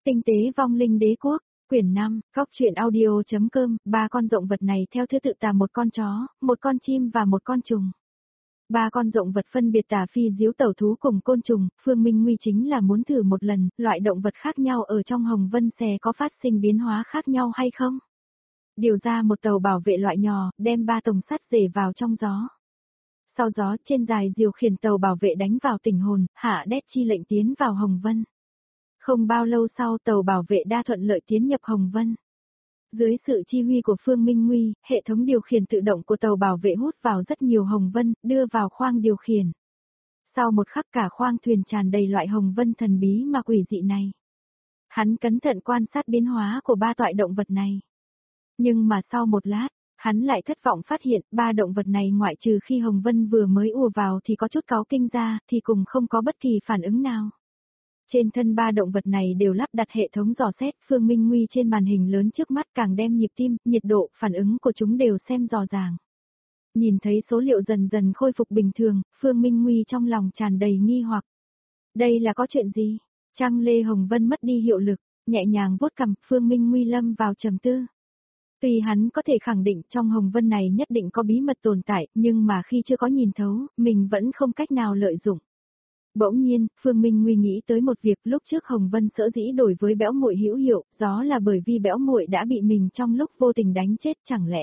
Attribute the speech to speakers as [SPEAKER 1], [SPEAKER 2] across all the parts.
[SPEAKER 1] Tinh tế vong linh đế quốc, quyển 5, Cóc truyện audio.com, ba con động vật này theo thứ tự tà một con chó, một con chim và một con trùng. Ba con động vật phân biệt tà phi diếu tẩu thú cùng côn trùng, Phương Minh Nguy chính là muốn thử một lần, loại động vật khác nhau ở trong Hồng Vân Xè có phát sinh biến hóa khác nhau hay không? Điều ra một tàu bảo vệ loại nhỏ, đem ba tổng sắt rể vào trong gió. Sau gió trên dài diều khiển tàu bảo vệ đánh vào tỉnh hồn, hạ đét chi lệnh tiến vào Hồng Vân. Không bao lâu sau tàu bảo vệ đa thuận lợi tiến nhập Hồng Vân. Dưới sự chi huy của Phương Minh Nguy, hệ thống điều khiển tự động của tàu bảo vệ hút vào rất nhiều Hồng Vân, đưa vào khoang điều khiển. Sau một khắc cả khoang thuyền tràn đầy loại Hồng Vân thần bí mà quỷ dị này. Hắn cẩn thận quan sát biến hóa của ba toại động vật này. Nhưng mà sau một lát, hắn lại thất vọng phát hiện ba động vật này ngoại trừ khi Hồng Vân vừa mới ùa vào thì có chút cáu kinh ra thì cùng không có bất kỳ phản ứng nào. Trên thân ba động vật này đều lắp đặt hệ thống dò xét, Phương Minh Nguy trên màn hình lớn trước mắt càng đem nhịp tim, nhiệt độ, phản ứng của chúng đều xem rõ ràng. Nhìn thấy số liệu dần dần khôi phục bình thường, Phương Minh Nguy trong lòng tràn đầy nghi hoặc. Đây là có chuyện gì? Trăng Lê Hồng Vân mất đi hiệu lực, nhẹ nhàng vuốt cằm, Phương Minh Nguy lâm vào trầm tư. Tuy hắn có thể khẳng định trong Hồng Vân này nhất định có bí mật tồn tại, nhưng mà khi chưa có nhìn thấu, mình vẫn không cách nào lợi dụng. Bỗng nhiên, Phương Minh Nguy nghĩ tới một việc lúc trước Hồng Vân sở dĩ đổi với Béo Muội hữu hiệu, đó là bởi vì Béo Muội đã bị mình trong lúc vô tình đánh chết chẳng lẽ.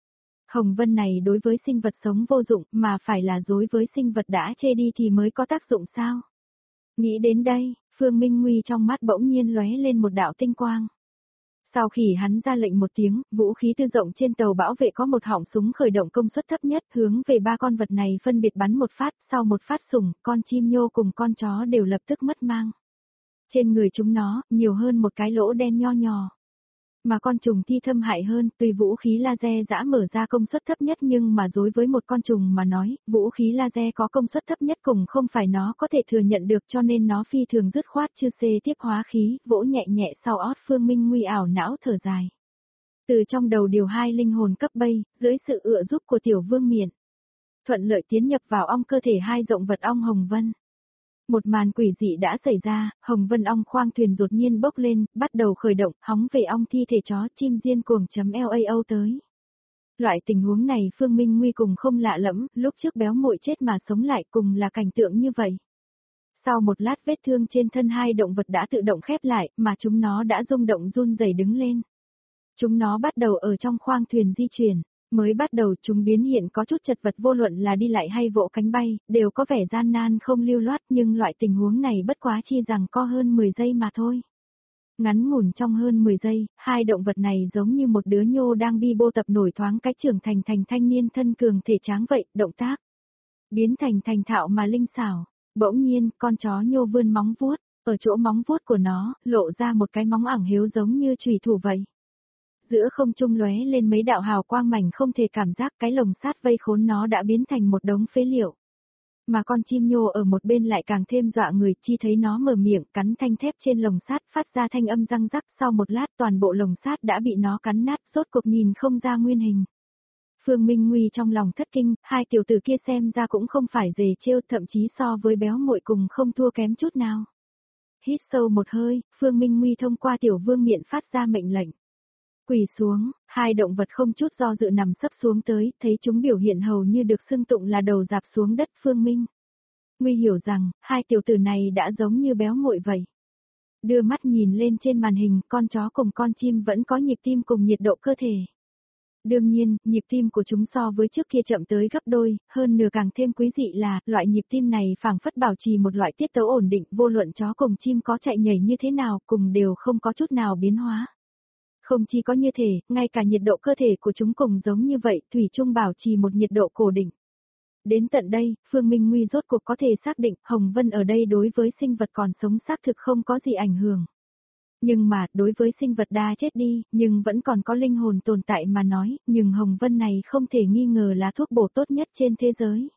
[SPEAKER 1] Hồng Vân này đối với sinh vật sống vô dụng mà phải là đối với sinh vật đã chê đi thì mới có tác dụng sao? Nghĩ đến đây, Phương Minh Nguy trong mắt bỗng nhiên lóe lên một đạo tinh quang. Sau khi hắn ra lệnh một tiếng, vũ khí tư rộng trên tàu bảo vệ có một họng súng khởi động công suất thấp nhất hướng về ba con vật này phân biệt bắn một phát, sau một phát sủng, con chim nhô cùng con chó đều lập tức mất mang. Trên người chúng nó, nhiều hơn một cái lỗ đen nho nhỏ. Mà con trùng thi thâm hại hơn, tuy vũ khí laser dã mở ra công suất thấp nhất nhưng mà đối với một con trùng mà nói, vũ khí laser có công suất thấp nhất cùng không phải nó có thể thừa nhận được cho nên nó phi thường dứt khoát chưa xê tiếp hóa khí, vỗ nhẹ nhẹ sau ót Phương Minh Nguy ảo não thở dài. Từ trong đầu điều 2 linh hồn cấp bay, dưới sự ựa giúp của tiểu vương miện. Thuận lợi tiến nhập vào ong cơ thể 2 động vật ong Hồng Vân. Một màn quỷ dị đã xảy ra, Hồng Vân ong khoang thuyền đột nhiên bốc lên, bắt đầu khởi động, hóng về ong thi thể chó chim diên cuồng.lao tới. Loại tình huống này Phương Minh Nguy cùng không lạ lẫm, lúc trước Béo Muội chết mà sống lại cùng là cảnh tượng như vậy. Sau một lát vết thương trên thân 2 động vật đã tự động khép lại, mà chúng nó đã rung động run rẩy đứng lên. Chúng nó bắt đầu ở trong khoang thuyền di chuyển. Mới bắt đầu chúng biến hiện có chút chật vật vô luận là đi lại hay vỗ cánh bay, đều có vẻ gian nan không lưu loát nhưng loại tình huống này bất quá chi rằng có hơn 10 giây mà thôi. Ngắn ngủn trong hơn 10 giây, 2 động vật này giống như một đứa nhô đang bi bô tập nổi thoáng cái trưởng thành thanh niên thân cường thể tráng vậy, động tác. Biến thành thạo mà linh xảo. Bỗng nhiên, con chó nhô vươn móng vuốt, ở chỗ móng vuốt của nó, lộ ra một cái móng ẳng hiếu giống như chùy thủ vậy. Giữa không trung lóe lên mấy đạo hào quang mảnh không thể cảm giác cái lồng sát vây khốn nó đã biến thành một đống phế liệu. Mà con chim nhô ở một bên lại càng thêm dọa người chi thấy nó mở miệng cắn thanh thép trên lồng sát phát ra thanh âm răng rắc sau một lát toàn bộ lồng sát đã bị nó cắn nát rốt cuộc nhìn không ra nguyên hình. Phương Minh Nguy trong lòng thất kinh, 2 tiểu tử kia xem ra cũng không phải dề trêu thậm chí so với Béo Muội cùng không thua kém chút nào. Hít sâu một hơi, Phương Minh Nguy thông qua tiểu vương miện phát ra mệnh lệnh. Quỳ xuống, 2 động vật không chút do dự nằm sấp xuống tới, thấy chúng biểu hiện hầu như được xưng tụng là đầu dạp xuống đất Phương Minh. Nguy hiểu rằng, 2 tiểu tử này đã giống như Béo Muội vậy. Đưa mắt nhìn lên trên màn hình, con chó cùng con chim vẫn có nhịp tim cùng nhiệt độ cơ thể. Đương nhiên, nhịp tim của chúng so với trước kia chậm tới gấp đôi, hơn nửa càng thêm quý dị là, loại nhịp tim này phảng phất bảo trì một loại tiết tấu ổn định, vô luận chó cùng chim có chạy nhảy như thế nào, cùng đều không có chút nào biến hóa. Không chỉ có như thế, ngay cả nhiệt độ cơ thể của chúng cùng giống như vậy, thủy chung bảo trì một nhiệt độ cố định. Đến tận đây, Phương Minh Nguy rốt cuộc có thể xác định, Hồng Vân ở đây đối với sinh vật còn sống xác thực không có gì ảnh hưởng. Nhưng mà, đối với sinh vật đã chết đi, nhưng vẫn còn có linh hồn tồn tại mà nói, nhưng Hồng Vân này không thể nghi ngờ là thuốc bổ tốt nhất trên thế giới.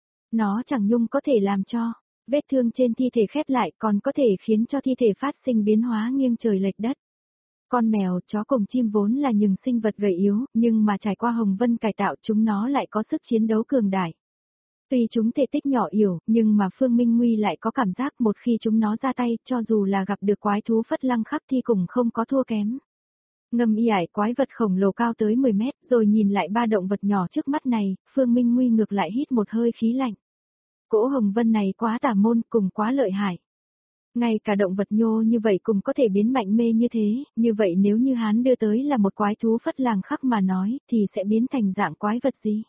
[SPEAKER 1] Nó chẳng nhung có thể làm cho vết thương trên thi thể khép lại còn có thể khiến cho thi thể phát sinh biến hóa nghiêng trời lệch đất. Con mèo, chó cùng chim vốn là những sinh vật gầy yếu, nhưng mà trải qua Hồng Vân cải tạo chúng nó lại có sức chiến đấu cường đại. Tuy chúng thể tích nhỏ yểu, nhưng mà Phương Minh Nguy lại có cảm giác một khi chúng nó ra tay, cho dù là gặp được quái thú Phất Lăng Khắc thì cũng không có thua kém. Ngầm y ải quái vật khổng lồ cao tới 10 mét, rồi nhìn lại ba động vật nhỏ trước mắt này, Phương Minh Nguy ngược lại hít một hơi khí lạnh. Cỗ Hồng Vân này quá tà môn, cùng quá lợi hại. Ngay cả động vật nhô như vậy cũng có thể biến mạnh mê như thế, như vậy nếu như hắn đưa tới là một quái thú Phất Lăng Khắc mà nói, thì sẽ biến thành dạng quái vật gì?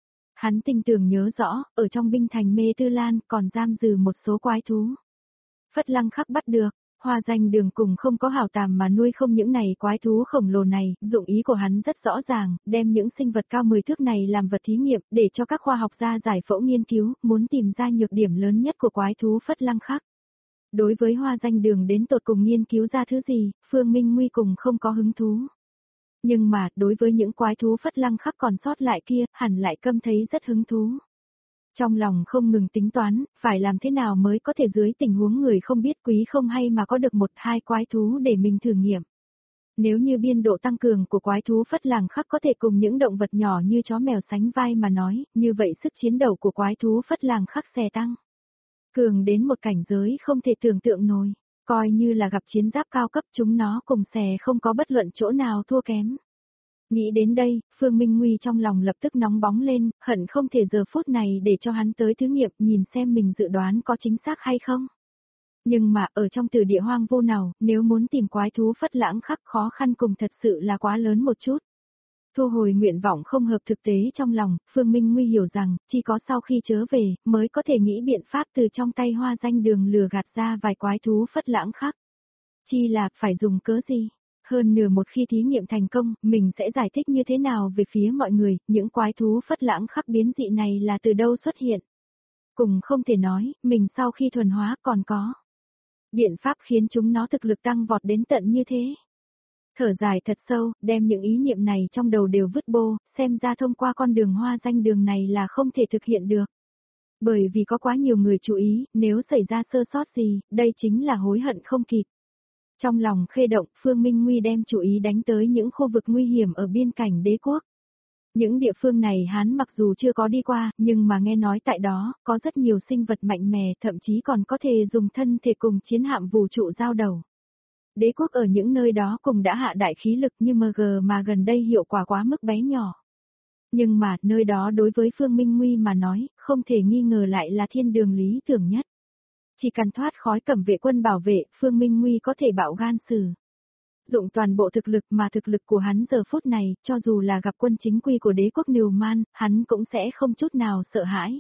[SPEAKER 1] Hắn tinh tường nhớ rõ, ở trong binh thành Mê Tư Lan còn giam giữ một số quái thú. Phất Lăng Khắc bắt được, Hoa Danh Đường cùng không có hảo tàm mà nuôi không những này quái thú khổng lồ này, dụng ý của hắn rất rõ ràng, đem những sinh vật cao 10 thước này làm vật thí nghiệm để cho các khoa học gia giải phẫu nghiên cứu, muốn tìm ra nhược điểm lớn nhất của quái thú Phất Lăng Khắc. Đối với Hoa Danh Đường đến tột cùng nghiên cứu ra thứ gì, Phương Minh Nguy cùng không có hứng thú. Nhưng mà, đối với những quái thú Phất Lăng Khắc còn sót lại kia, hẳn lại câm thấy rất hứng thú. Trong lòng không ngừng tính toán, phải làm thế nào mới có thể dưới tình huống người không biết quý không hay mà có được một hai quái thú để mình thử nghiệm. Nếu như biên độ tăng cường của quái thú Phất Lăng Khắc có thể cùng những động vật nhỏ như chó mèo sánh vai mà nói, như vậy sức chiến đấu của quái thú Phất Lăng Khắc sẽ tăng. Cường đến một cảnh giới không thể tưởng tượng nổi, coi như là gặp chiến giáp cao cấp chúng nó cùng sẽ không có bất luận chỗ nào thua kém. Nghĩ đến đây, Phương Minh Nguy trong lòng lập tức nóng bóng lên, hận không thể giờ phút này để cho hắn tới thử nghiệm nhìn xem mình dự đoán có chính xác hay không. Nhưng mà ở trong từ địa hoang vô nào, nếu muốn tìm quái thú Phất Lăng Khắc khó khăn cùng thật sự là quá lớn một chút. Thu hồi nguyện vọng không hợp thực tế trong lòng, Phương Minh Nguy hiểu rằng, chỉ có sau khi trở về, mới có thể nghĩ biện pháp từ trong tay Hoa Danh Đường lừa gạt ra vài quái thú Phất Lăng Khắc. Chi là, phải dùng cớ gì? Hơn nửa một khi thí nghiệm thành công, mình sẽ giải thích như thế nào về phía mọi người, những quái thú Phất Lăng Khắc biến dị này là từ đâu xuất hiện. Cùng không thể nói, mình sau khi thuần hóa còn có biện pháp khiến chúng nó thực lực tăng vọt đến tận như thế. Thở dài thật sâu, đem những ý niệm này trong đầu đều vứt bô, xem ra thông qua con đường Hoa Danh Đường này là không thể thực hiện được. Bởi vì có quá nhiều người chú ý, nếu xảy ra sơ sót gì, đây chính là hối hận không kịp. Trong lòng khê động, Phương Minh Nguy đem chú ý đánh tới những khu vực nguy hiểm ở biên cảnh đế quốc. Những địa phương này hắn mặc dù chưa có đi qua, nhưng mà nghe nói tại đó, có rất nhiều sinh vật mạnh mẽ, thậm chí còn có thể dùng thân thể cùng chiến hạm vũ trụ giao đầu. Đế quốc ở những nơi đó cùng đã hạ đại khí lực như mà gần đây hiệu quả quá mức bé nhỏ. Nhưng mà, nơi đó đối với Phương Minh Nguy mà nói, không thể nghi ngờ lại là thiên đường lý tưởng nhất. Chỉ cần thoát khói Cẩm Vệ quân bảo vệ, Phương Minh Nguy có thể bạo gan sử dụng toàn bộ thực lực mà thực lực của hắn giờ phút này, cho dù là gặp quân chính quy của đế quốc Newman, hắn cũng sẽ không chút nào sợ hãi.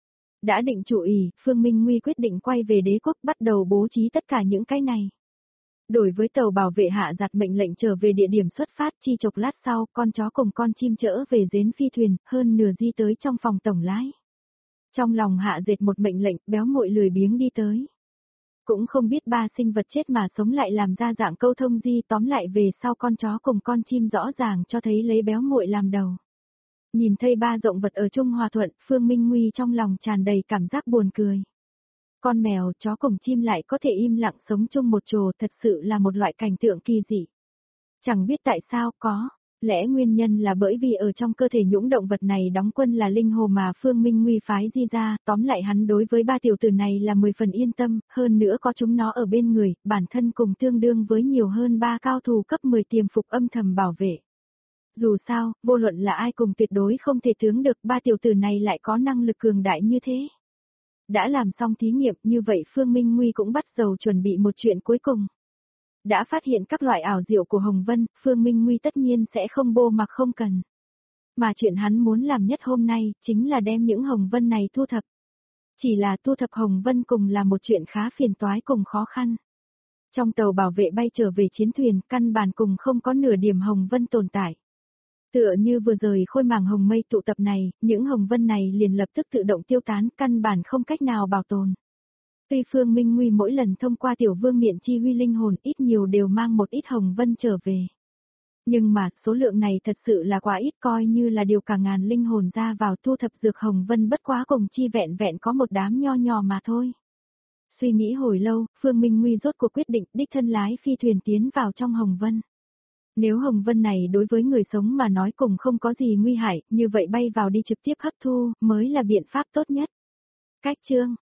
[SPEAKER 1] Đã định chủ ý, Phương Minh Nguy quyết định quay về đế quốc bắt đầu bố trí tất cả những cái này. Đổi với tàu bảo vệ hạ giặt mệnh lệnh trở về địa điểm xuất phát chi chốc lát sau, con chó cùng con chim trở về giếng phi thuyền, hơn nửa di tới trong phòng tổng lái. Trong lòng hạ dệt một mệnh lệnh, béo muội lười biếng đi tới. Cũng không biết ba sinh vật chết mà sống lại làm ra dạng câu thông di, tóm lại về sau con chó cùng con chim rõ ràng cho thấy lấy béo muội làm đầu. Nhìn thấy ba động vật ở chung hòa thuận, Phương Minh Nguy trong lòng tràn đầy cảm giác buồn cười. Con mèo, chó cùng chim lại có thể im lặng sống chung một chỗ, thật sự là một loại cảnh tượng kỳ dị. Chẳng biết tại sao có, lẽ nguyên nhân là bởi vì ở trong cơ thể những động vật này đóng quân là linh hồn mà Phương Minh Nguy phái di ra, tóm lại hắn đối với ba tiểu tử này là 10 phần yên tâm, hơn nữa có chúng nó ở bên người, bản thân cùng tương đương với nhiều hơn ba cao thủ cấp 10 tiềm phục âm thầm bảo vệ. Dù sao, vô luận là ai cùng tuyệt đối không thể tướng được ba tiểu tử này lại có năng lực cường đại như thế. Đã làm xong thí nghiệm như vậy Phương Minh Nguy cũng bắt đầu chuẩn bị một chuyện cuối cùng. Đã phát hiện các loại ảo diệu của Hồng Vân, Phương Minh Nguy tất nhiên sẽ không bô mặc không cần. Mà chuyện hắn muốn làm nhất hôm nay, chính là đem những Hồng Vân này thu thập. Chỉ là thu thập Hồng Vân cùng là một chuyện khá phiền toái cùng khó khăn. Trong tàu bảo vệ bay trở về chiến thuyền, căn bản cùng không có nửa điểm Hồng Vân tồn tại. Tựa như vừa rời khôi màng hồng mây tụ tập này, những Hồng Vân này liền lập tức tự động tiêu tán, căn bản không cách nào bảo tồn. Tuy Phương Minh Nguy mỗi lần thông qua tiểu vương miện chi huy linh hồn ít nhiều đều mang một ít Hồng Vân trở về. Nhưng mà, số lượng này thật sự là quá ít, coi như là điều cả ngàn linh hồn ra vào thu thập dược Hồng Vân bất quá cùng chi vẹn vẹn có một đám nho nhỏ mà thôi. Suy nghĩ hồi lâu, Phương Minh Nguy rốt cuộc quyết định đích thân lái phi thuyền tiến vào trong Hồng Vân. Nếu Hồng Vân này đối với người sống mà nói cùng không có gì nguy hại, như vậy bay vào đi trực tiếp hấp thu, mới là biện pháp tốt nhất. Cách chương